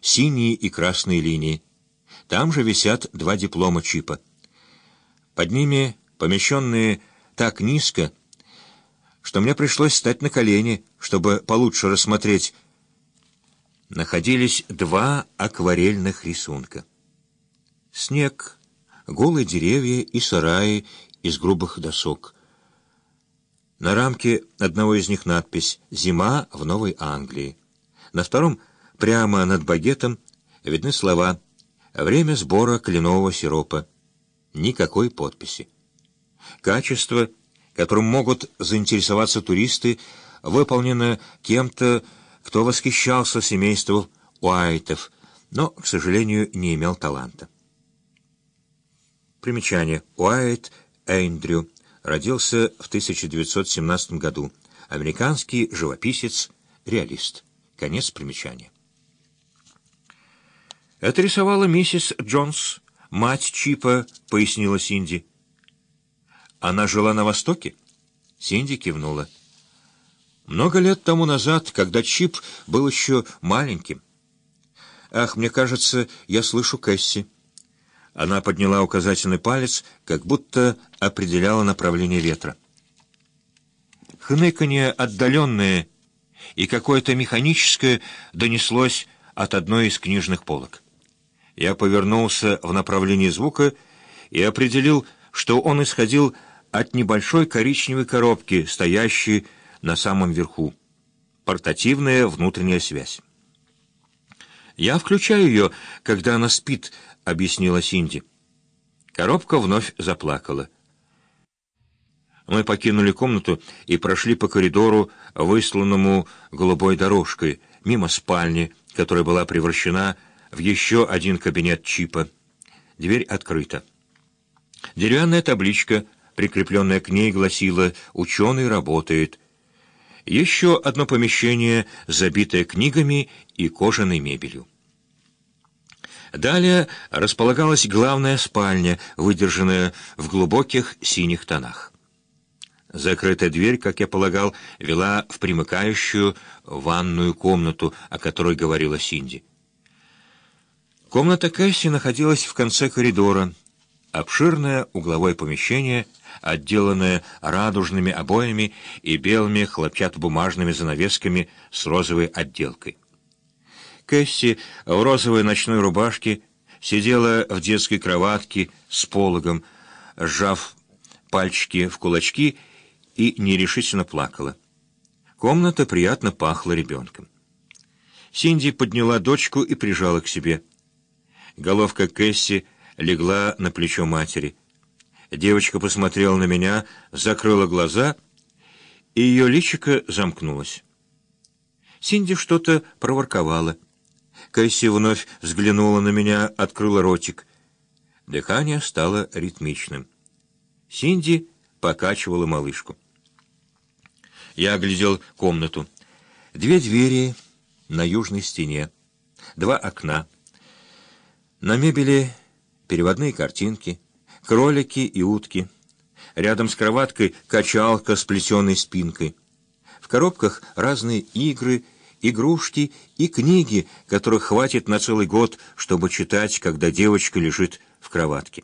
синие и красные линии. Там же висят 2 диплома Чипа. Под ними, помещенные так низко, что мне пришлось встать на колени, чтобы получше рассмотреть, находились 2 акварельных рисунка. Снег, голые деревья и сараи из грубых досок. На рамке одного из них надпись «Зима в Новой Англии». На втором, прямо над багетом, видны слова «Время сбора кленового сиропа». Никакой подписи. Качество, которым могут заинтересоваться туристы, выполнено кем-то, кто восхищался семейством Уайтов, но, к сожалению, не имел таланта. Примечание. Уайт Эндрю. Родился в 1917 году. Американский живописец, реалист. Конец примечания. «Это рисовала миссис Джонс, мать Чипа», — пояснила Синди. «Она жила на Востоке?» Синди кивнула. «Много лет тому назад, когда Чип был еще маленьким. Ах, мне кажется, я слышу Кэсси». Она подняла указательный палец, как будто определяла направление ветра. Хныканье отдаленное и какое-то механическое донеслось от одной из книжных полок. Я повернулся в направлении звука и определил, что он исходил от небольшой коричневой коробки, стоящей на самом верху. Портативная внутренняя связь. «Я включаю ее, когда она спит», — объяснила Синди. Коробка вновь заплакала. Мы покинули комнату и прошли по коридору, высланному голубой дорожкой, мимо спальни, которая была превращена в еще один кабинет Чипа. Дверь открыта. Деревянная табличка, прикрепленная к ней, гласила «Ученый работает». Еще одно помещение, забитое книгами и кожаной мебелью. Далее располагалась главная спальня, выдержанная в глубоких синих тонах. Закрытая дверь, как я полагал, вела в примыкающую ванную комнату, о которой говорила Синди. Комната Кэсси находилась в конце коридора. Обширное угловое помещение, отделанное радужными обоями и белыми хлопчатобумажными занавесками с розовой отделкой. Кэсси в розовой ночной рубашке сидела в детской кроватке с пологом, сжав пальчики в кулачки, и нерешительно плакала. Комната приятно пахла ребенком. Синди подняла дочку и прижала к себе. Головка Кэсси легла на плечо матери. Девочка посмотрела на меня, закрыла глаза, и ее личико замкнулось. Синди что-то проворковала. Кэсси вновь взглянула на меня, открыла ротик. Дыхание стало ритмичным. Синди покачивала малышку. Я оглядел комнату. 2 двери на южной стене, 2 окна. На мебели переводные картинки, кролики и утки. Рядом с кроваткой качалка с плетеной спинкой. В коробках разные игры, игрушки и книги, которых хватит на целый год, чтобы читать, когда девочка лежит в кроватке.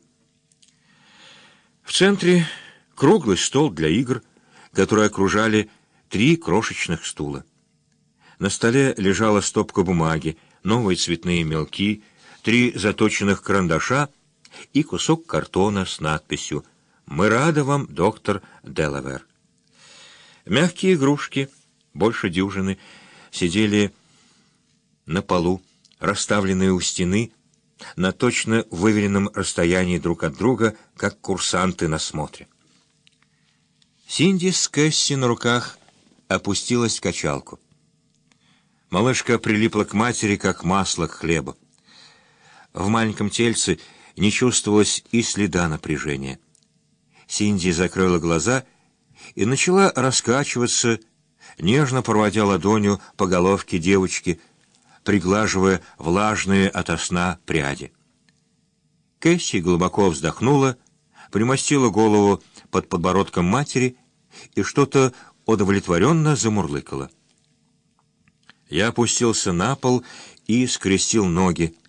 В центре круглый стол для игр, которые окружали 3 крошечных стула. На столе лежала стопка бумаги, новые цветные мелки, 3 заточенных карандаша и кусок картона с надписью «Мы рады вам, доктор Делавер». Мягкие игрушки, больше дюжины, сидели на полу, расставленные у стены, на точно выверенном расстоянии друг от друга, как курсанты на смотре. Синди с Кэсси на руках опустилась в качалку. Малышка прилипла к матери, как масло к хлебу. В маленьком тельце не чувствовалось и следа напряжения. Синди закрыла глаза и начала раскачиваться, нежно проводя ладонью по головке девочки, приглаживая влажные ото сна пряди. Кэсси глубоко вздохнула, примостила голову под подбородком матери и что-то удовлетворенно замурлыкала. Я опустился на пол и скрестил ноги.